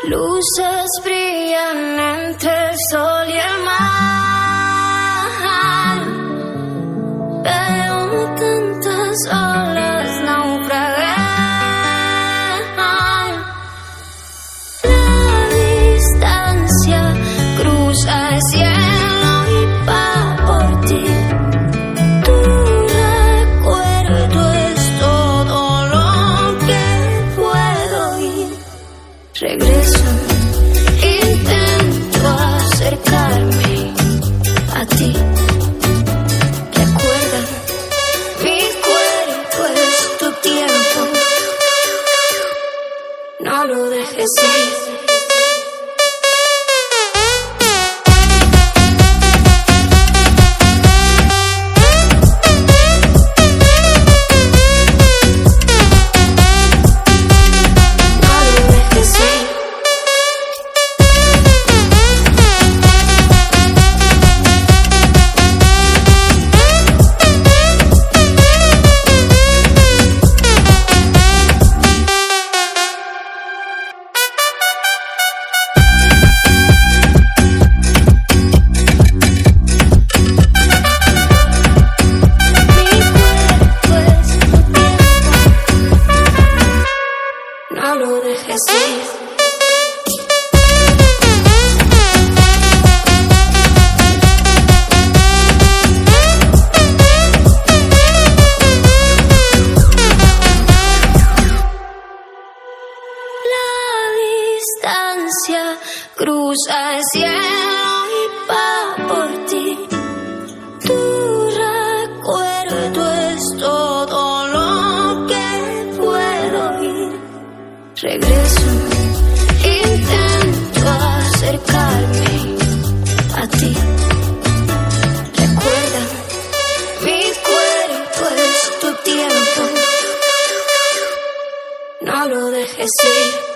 Luces brillan entre el sol y el mar. Veo tantas olas naufragar. La distancia cruza el cielo y va por ti. Tu recuerdo es todo lo que puedo oír. Regreso, intento acercarme a ti. Recuerda, mi cuerpo es tu tiempo. No lo dejes ir. No lo dejes ir. La distancia cruza el cielo y va por ti. Tu recuerdo es todo lo que puedo oír. Regreso, intento acercarme a ti. Recuerda, mi cuerpo es tu tiempo. No lo dejes ir.